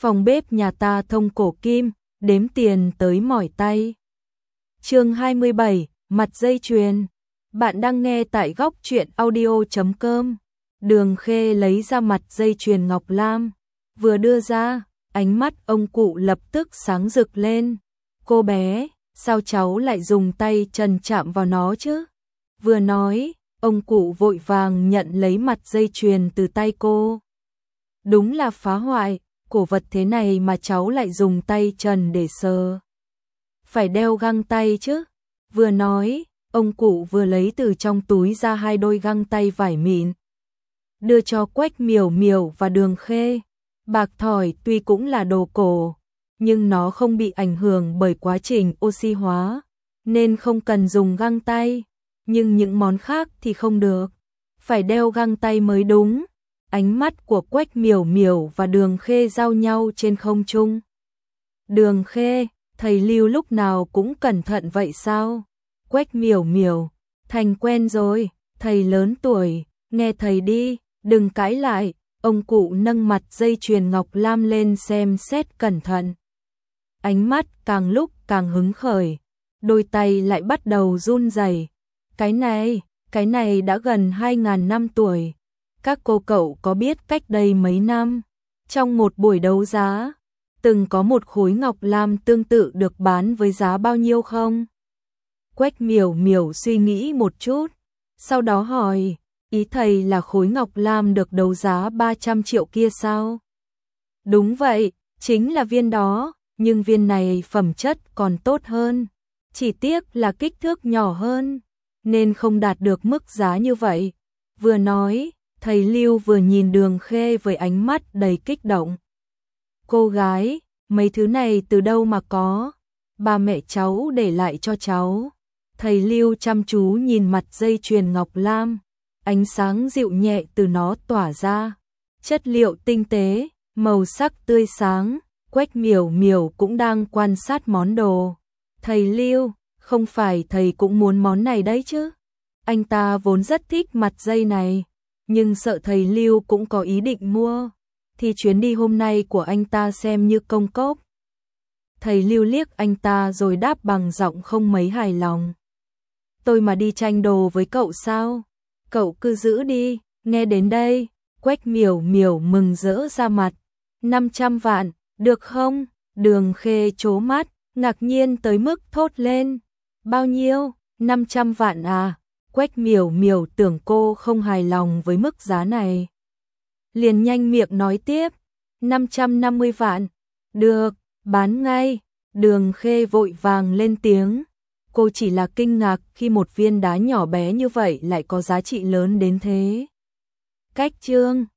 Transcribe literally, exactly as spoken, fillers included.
Phòng bếp nhà ta thông cổ kim, đếm tiền tới mỏi tay. Chương hai mươi bảy, mặt dây chuyền. Bạn đang nghe tại góc truyện audio chấm com. Đường Khê lấy ra mặt dây chuyền ngọc lam, vừa đưa ra, ánh mắt ông cụ lập tức sáng rực lên. Cô bé, sao cháu lại dùng tay trần chạm vào nó chứ? Vừa nói, ông cụ vội vàng nhận lấy mặt dây chuyền từ tay cô. Đúng là phá hoại, cổ vật thế này mà cháu lại dùng tay trần để sờ. Phải đeo găng tay chứ. Vừa nói, ông cụ vừa lấy từ trong túi ra hai đôi găng tay vải mịn, đưa cho Quách Miểu Miểu và Đường Khê. Bạc thỏi tuy cũng là đồ cổ, nhưng nó không bị ảnh hưởng bởi quá trình oxy hóa, nên không cần dùng găng tay. Nhưng những món khác thì không được, phải đeo găng tay mới đúng. Ánh mắt của Quách Miểu Miểu và Đường Khê giao nhau trên không trung. Đường Khê, thầy Lưu lúc nào cũng cẩn thận vậy sao? Quách Miểu Miểu, thành quen rồi, thầy lớn tuổi, nghe thầy đi, đừng cãi lại. Ông cụ nâng mặt dây chuyền ngọc lam lên xem xét cẩn thận. Ánh mắt càng lúc càng hứng khởi, đôi tay lại bắt đầu run rẩy. Cái này, cái này đã gần hai ngàn năm tuổi. Các cô cậu có biết cách đây mấy năm, trong một buổi đấu giá, từng có một khối ngọc lam tương tự được bán với giá bao nhiêu không? Quách Miểu Miểu suy nghĩ một chút, sau đó hỏi, ý thầy là khối ngọc lam được đấu giá ba trăm triệu kia sao? Đúng vậy, chính là viên đó, nhưng viên này phẩm chất còn tốt hơn, chỉ tiếc là kích thước nhỏ hơn, nên không đạt được mức giá như vậy. Vừa nói, thầy Lưu vừa nhìn Đường Khê với ánh mắt đầy kích động. Cô gái, mấy thứ này từ đâu mà có? Ba mẹ cháu để lại cho cháu. Thầy Lưu chăm chú nhìn mặt dây chuyền ngọc lam, ánh sáng dịu nhẹ từ nó tỏa ra, chất liệu tinh tế, màu sắc tươi sáng. Quách Miểu Miểu cũng đang quan sát món đồ. Thầy Lưu, không phải thầy cũng muốn món này đấy chứ? Anh ta vốn rất thích mặt dây này, nhưng sợ thầy Lưu cũng có ý định mua, thì chuyến đi hôm nay của anh ta xem như công cốc. Thầy Lưu liếc anh ta rồi đáp bằng giọng không mấy hài lòng. Tôi mà đi tranh đồ với cậu sao? Cậu cứ giữ đi. Nghe đến đây, Quách Miểu Miểu mừng rỡ ra mặt. năm trăm vạn, được không? Đường Khê trố mắt, ngạc nhiên tới mức thốt lên. Bao nhiêu? năm trăm vạn à? Quách Miểu Miểu tưởng cô không hài lòng với mức giá này, liền nhanh miệng nói tiếp, năm trăm năm mươi vạn. Được, bán ngay. Đường Khê vội vàng lên tiếng. Cô chỉ là kinh ngạc khi một viên đá nhỏ bé như vậy lại có giá trị lớn đến thế. Cách chương